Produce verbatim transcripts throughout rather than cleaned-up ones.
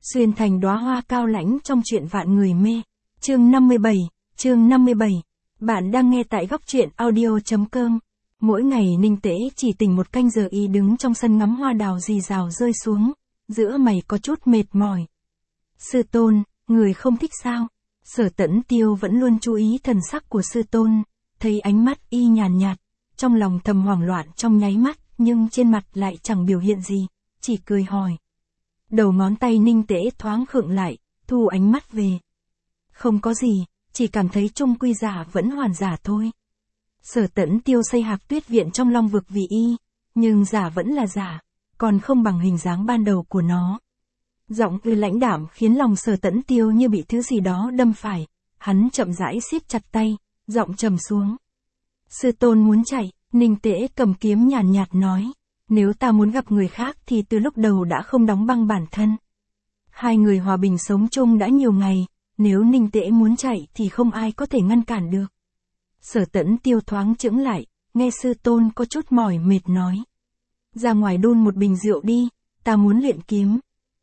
Xuyên thành đóa hoa cao lãnh trong truyện vạn người mê. Chương năm mươi bảy, chương năm mươi bảy. Bạn đang nghe tại góc truyện audio chấm com. Mỗi ngày Ninh Tễ chỉ tỉnh một canh giờ y đứng trong sân ngắm hoa đào rì rào rơi xuống, giữa mày có chút mệt mỏi. Sư tôn, người không thích sao? Sở Tẫn Tiêu vẫn luôn chú ý thần sắc của sư tôn, thấy ánh mắt y nhàn nhạt, trong lòng thầm hoảng loạn trong nháy mắt, nhưng trên mặt lại chẳng biểu hiện gì, chỉ cười hỏi. Đầu ngón tay Ninh Tễ thoáng khựng lại, thu ánh mắt về. Không có gì, chỉ cảm thấy chung quy giả vẫn hoàn giả thôi. Sở Tẫn Tiêu xây Hạc Tuyết viện trong Long vực vì y, nhưng giả vẫn là giả, còn không bằng hình dáng ban đầu của nó. Giọng ư lãnh đạm khiến lòng Sở Tẫn Tiêu như bị thứ gì đó đâm phải, hắn chậm rãi siết chặt tay, giọng trầm xuống. Sư tôn muốn chạy, Ninh Tễ cầm kiếm nhàn nhạt nói. Nếu ta muốn gặp người khác thì từ lúc đầu đã không đóng băng bản thân. Hai người hòa bình sống chung đã nhiều ngày, nếu Ninh Tễ muốn chạy thì không ai có thể ngăn cản được. Sở Tẫn Tiêu thoáng chững lại, nghe sư tôn có chút mỏi mệt nói. Ra ngoài đun một bình rượu đi, ta muốn luyện kiếm.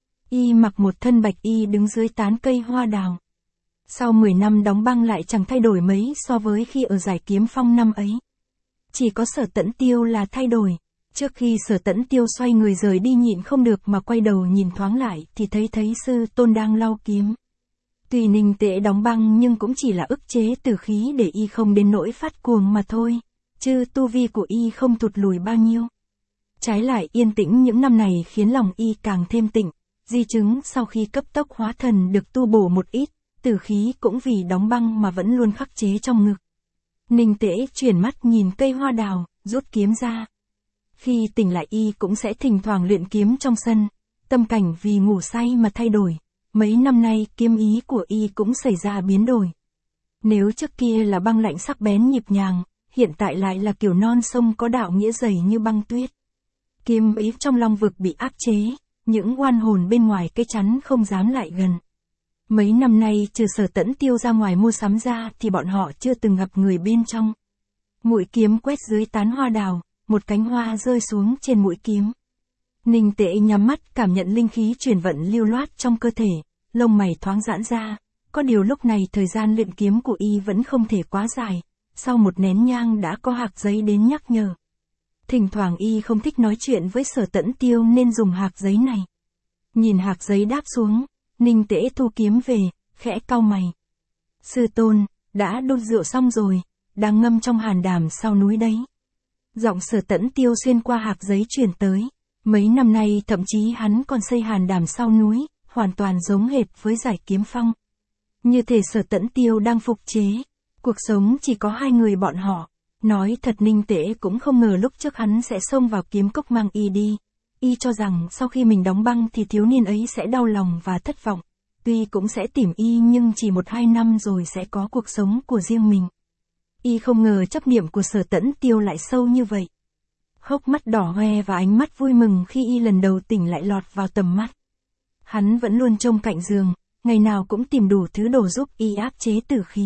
Y mặc một thân bạch y đứng dưới tán cây hoa đào. Sau mười năm đóng băng lại chẳng thay đổi mấy so với khi ở giải kiếm phong năm ấy. Chỉ có Sở Tẫn Tiêu là thay đổi. Trước khi Sở Tẫn Tiêu xoay người rời đi nhịn không được mà quay đầu nhìn thoáng lại thì thấy thấy sư tôn đang lau kiếm. Tuy Ninh Tễ đóng băng nhưng cũng chỉ là ức chế tử khí để y không đến nỗi phát cuồng mà thôi, chứ tu vi của y không tụt lùi bao nhiêu. Trái lại yên tĩnh những năm này khiến lòng y càng thêm tịnh, di chứng sau khi cấp tốc hóa thần được tu bổ một ít, tử khí cũng vì đóng băng mà vẫn luôn khắc chế trong ngực. Ninh Tễ chuyển mắt nhìn cây hoa đào, rút kiếm ra. Khi tỉnh lại y cũng sẽ thỉnh thoảng luyện kiếm trong sân, tâm cảnh vì ngủ say mà thay đổi, mấy năm nay kiếm ý của y cũng xảy ra biến đổi. Nếu trước kia là băng lạnh sắc bén nhịp nhàng, hiện tại lại là kiểu non sông có đạo nghĩa dày như băng tuyết. Kiếm ý trong Long vực bị áp chế, những oan hồn bên ngoài cây chắn không dám lại gần. Mấy năm nay trừ Sở Tẫn Tiêu ra ngoài mua sắm ra thì bọn họ chưa từng gặp người bên trong. Mũi kiếm quét dưới tán hoa đào. Một cánh hoa rơi xuống trên mũi kiếm. Ninh Tễ nhắm mắt cảm nhận linh khí chuyển vận lưu loát trong cơ thể, lông mày thoáng giãn ra, có điều lúc này thời gian luyện kiếm của y vẫn không thể quá dài, sau một nén nhang đã có hạc giấy đến nhắc nhở. Thỉnh thoảng y không thích nói chuyện với Sở Tẫn Tiêu nên dùng hạc giấy này. Nhìn hạc giấy đáp xuống, Ninh Tễ thu kiếm về, khẽ cau mày. Sư tôn, đã đun rượu xong rồi, đang ngâm trong hàn đàm sau núi đấy. Giọng Sở Tẫn Tiêu xuyên qua hạc giấy truyền tới. Mấy năm nay thậm chí hắn còn xây hàn đàm sau núi, hoàn toàn giống hệt với giải kiếm phong. Như thể Sở Tẫn Tiêu đang phục chế. Cuộc sống chỉ có hai người bọn họ. Nói thật Ninh Tễ cũng không ngờ lúc trước hắn sẽ xông vào kiếm cốc mang y đi. Y cho rằng sau khi mình đóng băng thì thiếu niên ấy sẽ đau lòng và thất vọng. Tuy cũng sẽ tìm y nhưng chỉ một hai năm rồi sẽ có cuộc sống của riêng mình. Y không ngờ chấp niệm của Sở Tẫn Tiêu lại sâu như vậy. Hốc mắt đỏ hoe và ánh mắt vui mừng khi y lần đầu tỉnh lại lọt vào tầm mắt. Hắn vẫn luôn trông cạnh giường, ngày nào cũng tìm đủ thứ đồ giúp y áp chế tử khí.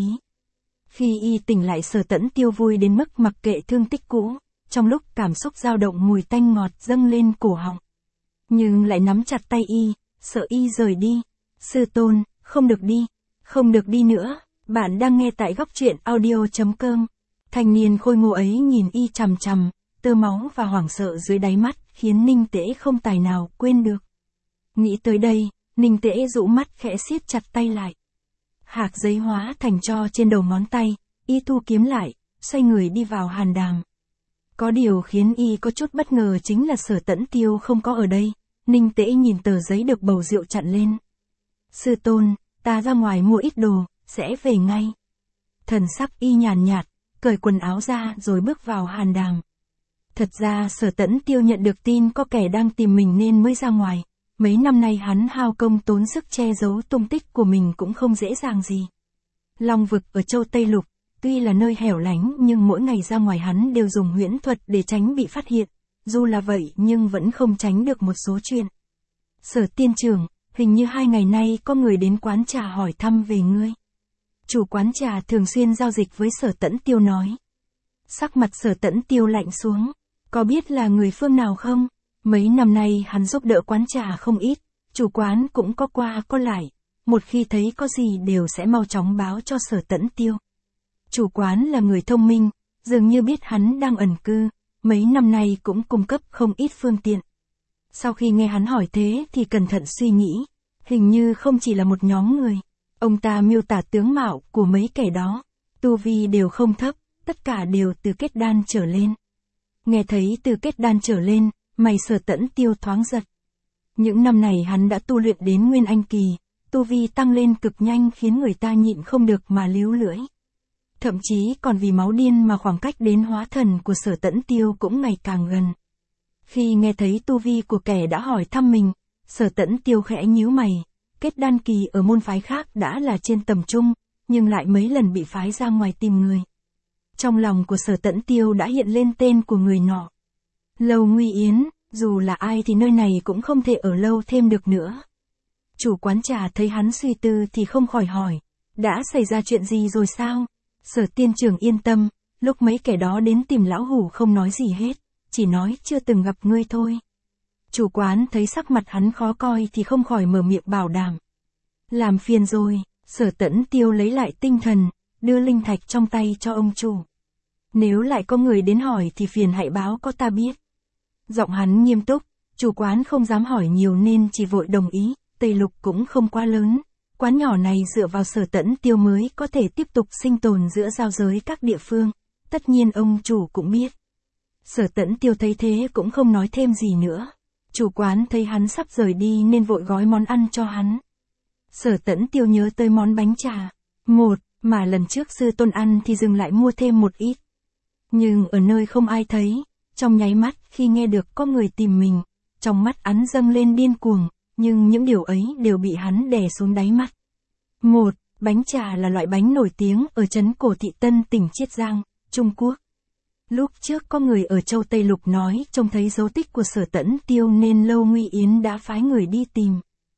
Khi y tỉnh lại Sở Tẫn Tiêu vui đến mức mặc kệ thương tích cũ, trong lúc cảm xúc dao động mùi tanh ngọt dâng lên cổ họng. Nhưng lại nắm chặt tay y, sợ y rời đi. Sư tôn, không được đi, không được đi nữa. Bạn đang nghe tại góc truyện audio chấm com. Thanh niên khôi ngô ấy nhìn y chằm chằm, tơ máu và hoảng sợ dưới đáy mắt khiến Ninh Tễ không tài nào quên được. Nghĩ tới đây, Ninh Tễ rũ mắt khẽ siết chặt tay lại. Hạc giấy hóa thành tro trên đầu ngón tay, y thu kiếm lại, xoay người đi vào hàn đàm. Có điều khiến y có chút bất ngờ chính là Sở Tẫn Tiêu không có ở đây. Ninh Tễ nhìn tờ giấy được bầu rượu chặn lên. Sư tôn, ta ra ngoài mua ít đồ, sẽ về ngay. Thần sắc y nhàn nhạt, cởi quần áo ra rồi bước vào hàn đàm. Thật ra Sở Tẫn Tiêu nhận được tin có kẻ đang tìm mình nên mới ra ngoài. Mấy năm nay hắn hao công tốn sức che giấu tung tích của mình cũng không dễ dàng gì. Long vực ở châu Tây Lục, tuy là nơi hẻo lánh nhưng mỗi ngày ra ngoài hắn đều dùng huyễn thuật để tránh bị phát hiện. Dù là vậy nhưng vẫn không tránh được một số chuyện. Sở tiên trưởng, hình như hai ngày nay có người đến quán trà hỏi thăm về ngươi. Chủ quán trà thường xuyên giao dịch với Sở Tẫn Tiêu nói. Sắc mặt Sở Tẫn Tiêu lạnh xuống. Có biết là người phương nào không? Mấy năm nay hắn giúp đỡ quán trà không ít. Chủ quán cũng có qua có lại, một khi thấy có gì đều sẽ mau chóng báo cho Sở Tẫn Tiêu. Chủ quán là người thông minh, dường như biết hắn đang ẩn cư, mấy năm nay cũng cung cấp không ít phương tiện. Sau khi nghe hắn hỏi thế thì cẩn thận suy nghĩ, hình như không chỉ là một nhóm người. Ông ta miêu tả tướng mạo của mấy kẻ đó, tu vi đều không thấp, tất cả đều từ kết đan trở lên. Nghe thấy từ kết đan trở lên, mày Sở Tẫn Tiêu thoáng giật. Những năm này hắn đã tu luyện đến Nguyên Anh kỳ, tu vi tăng lên cực nhanh khiến người ta nhịn không được mà líu lưỡi. Thậm chí còn vì máu điên mà khoảng cách đến hóa thần của Sở Tẫn Tiêu cũng ngày càng gần. Khi nghe thấy tu vi của kẻ đã hỏi thăm mình, Sở Tẫn Tiêu khẽ nhíu mày, kết đan kỳ ở môn phái khác đã là trên tầm trung, nhưng lại mấy lần bị phái ra ngoài tìm người. Trong lòng của Sở Tẫn Tiêu đã hiện lên tên của người nọ. Lầu Nguy Yến, dù là ai thì nơi này cũng không thể ở lâu thêm được nữa. Chủ quán trà thấy hắn suy tư thì không khỏi hỏi, đã xảy ra chuyện gì rồi sao? Sở tiên trưởng yên tâm, lúc mấy kẻ đó đến tìm lão hủ không nói gì hết, chỉ nói chưa từng gặp ngươi thôi. Chủ quán thấy sắc mặt hắn khó coi thì không khỏi mở miệng bảo đảm. Làm phiền rồi, Sở Tẫn Tiêu lấy lại tinh thần, đưa linh thạch trong tay cho ông chủ. Nếu lại có người đến hỏi thì phiền hãy báo có ta biết. Giọng hắn nghiêm túc, chủ quán không dám hỏi nhiều nên chỉ vội đồng ý, Tây Lục cũng không quá lớn. Quán nhỏ này dựa vào Sở Tẫn Tiêu mới có thể tiếp tục sinh tồn giữa giao giới các địa phương, tất nhiên ông chủ cũng biết. Sở Tẫn Tiêu thấy thế cũng không nói thêm gì nữa. Chủ quán thấy hắn sắp rời đi nên vội gói món ăn cho hắn. Sở Tẫn Tiêu nhớ tới món bánh trà, một, mà lần trước sư tôn ăn thì dừng lại mua thêm một ít. Nhưng ở nơi không ai thấy, trong nháy mắt khi nghe được có người tìm mình, trong mắt hắn dâng lên điên cuồng, nhưng những điều ấy đều bị hắn đè xuống đáy mắt. Một, bánh trà là loại bánh nổi tiếng ở trấn Cổ Thị Tân tỉnh Chiết Giang, Trung Quốc. Lúc trước có người ở châu Tây Lục nói trông thấy dấu tích của Sở Tẫn Tiêu nên Lâu Nguy Yến đã phái người đi tìm.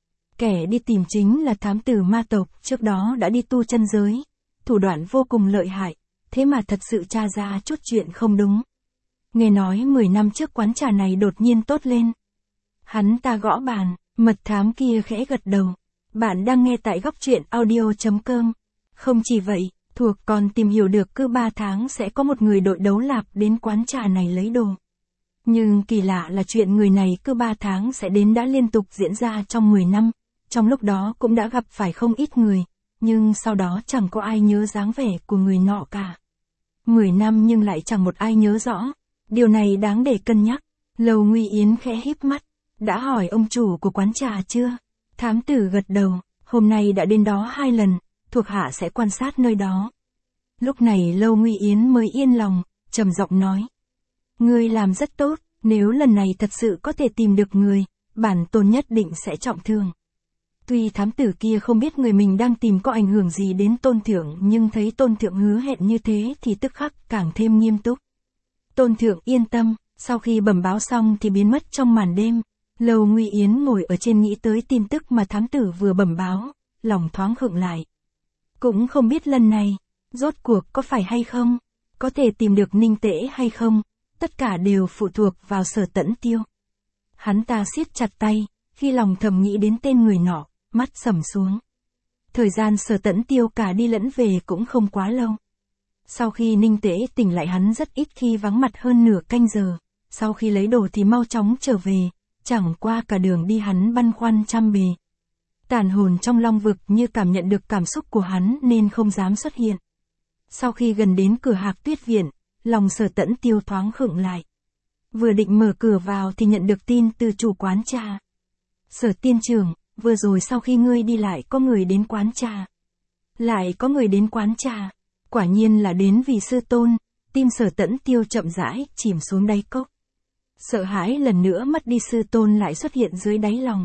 Kẻ đi tìm chính là thám tử ma tộc, trước đó đã đi tu chân giới, thủ đoạn vô cùng lợi hại, thế mà thật sự tra ra chút chuyện không đúng. Nghe nói mười năm trước quán trà này đột nhiên tốt lên. Hắn ta gõ bàn, mật thám kia khẽ gật đầu. Bạn đang nghe tại góc truyện audio chấm com. Không chỉ vậy, thuộc còn tìm hiểu được cứ ba tháng sẽ có một người đội đấu lạp đến quán trà này lấy đồ. Nhưng kỳ lạ là chuyện người này cứ ba tháng sẽ đến đã liên tục diễn ra trong mười năm, trong lúc đó cũng đã gặp phải không ít người, nhưng sau đó chẳng có ai nhớ dáng vẻ của người nọ cả. mười năm nhưng lại chẳng một ai nhớ rõ, điều này đáng để cân nhắc. Lầu Nguy Yến khẽ híp mắt, đã hỏi ông chủ của quán trà chưa? Thám tử gật đầu, hôm nay đã đến đó hai lần, thuộc hạ sẽ quan sát nơi đó. Lúc này Lâu Nguy Yến mới yên lòng, trầm giọng nói. Ngươi làm rất tốt, nếu lần này thật sự có thể tìm được người, bản tôn nhất định sẽ trọng thương. Tuy thám tử kia không biết người mình đang tìm có ảnh hưởng gì đến tôn thượng nhưng thấy tôn thượng hứa hẹn như thế thì tức khắc càng thêm nghiêm túc. Tôn thượng yên tâm, sau khi bẩm báo xong thì biến mất trong màn đêm. Lâu Nguy Yến ngồi ở trên nghĩ tới tin tức mà thám tử vừa bẩm báo, lòng thoáng khựng lại. Cũng không biết lần này, rốt cuộc có phải hay không, có thể tìm được Ninh Tễ hay không, tất cả đều phụ thuộc vào Sở Tẫn Tiêu. Hắn ta siết chặt tay, khi lòng thầm nghĩ đến tên người nọ, mắt sầm xuống. Thời gian Sở Tẫn Tiêu cả đi lẫn về cũng không quá lâu. Sau khi Ninh Tễ tỉnh lại hắn rất ít khi vắng mặt hơn nửa canh giờ, sau khi lấy đồ thì mau chóng trở về, chẳng qua cả đường đi hắn băn khoăn trăm bề. Tàn hồn trong long vực như cảm nhận được cảm xúc của hắn nên không dám xuất hiện. Sau khi gần đến cửa Hạc Tuyết Viện, lòng Sở Tẫn Tiêu thoáng khựng lại. Vừa định mở cửa vào thì nhận được tin từ chủ quán trà. Sở tiên trưởng, vừa rồi sau khi ngươi đi lại có người đến quán trà. Lại có người đến quán trà, quả nhiên là đến vì sư tôn, tim Sở Tẫn Tiêu chậm rãi chìm xuống đáy cốc. Sợ hãi lần nữa mất đi sư tôn lại xuất hiện dưới đáy lòng.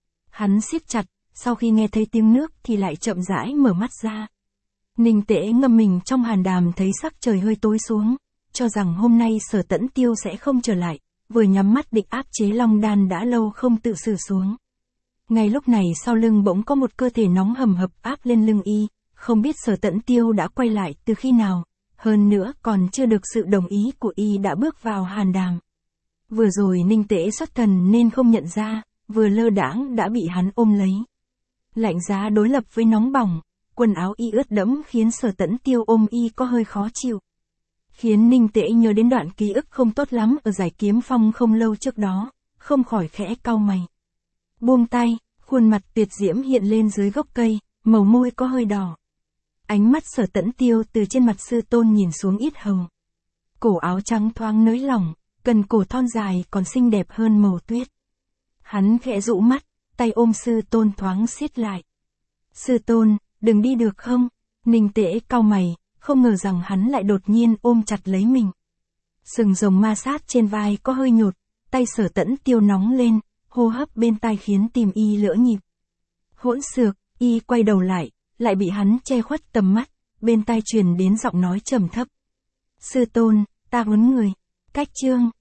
Hắn siết chặt, sau khi nghe thấy tiếng nước thì lại chậm rãi mở mắt ra. Ninh Tễ ngâm mình trong hàn đàm thấy sắc trời hơi tối xuống, cho rằng hôm nay Sở Tẫn Tiêu sẽ không trở lại, vừa nhắm mắt định áp chế long đan đã lâu không tự xử xuống. Ngay lúc này sau lưng bỗng có một cơ thể nóng hầm hập áp lên lưng y, không biết Sở Tẫn Tiêu đã quay lại từ khi nào, hơn nữa còn chưa được sự đồng ý của y đã bước vào hàn đàm. Vừa rồi Ninh Tễ xuất thần nên không nhận ra, vừa lơ đãng đã bị hắn ôm lấy. Lạnh giá đối lập với nóng bỏng, quần áo y ướt đẫm khiến Sở Tẫn Tiêu ôm y có hơi khó chịu. Khiến Ninh Tễ nhớ đến đoạn ký ức không tốt lắm ở Giải Kiếm Phong không lâu trước đó, không khỏi khẽ cau mày. Buông tay, khuôn mặt tuyệt diễm hiện lên dưới gốc cây, màu môi có hơi đỏ. Ánh mắt Sở Tẫn Tiêu từ trên mặt sư tôn nhìn xuống yết hầu. Cổ áo trắng thoáng nới lỏng, cần cổ thon dài còn xinh đẹp hơn màu tuyết. Hắn khẽ dụ mắt, tay ôm sư tôn thoáng siết lại. Sư tôn, đừng đi được không? Ninh Tễ cau mày, không ngờ rằng hắn lại đột nhiên ôm chặt lấy mình. Sừng rồng ma sát trên vai có hơi nhột, tay Sở Tẫn Tiêu nóng lên, hô hấp bên tai khiến tim y lỡ nhịp. Hỗn xược, y quay đầu lại, lại bị hắn che khuất tầm mắt, bên tai truyền đến giọng nói trầm thấp. Sư tôn, ta huấn người. Cách chương.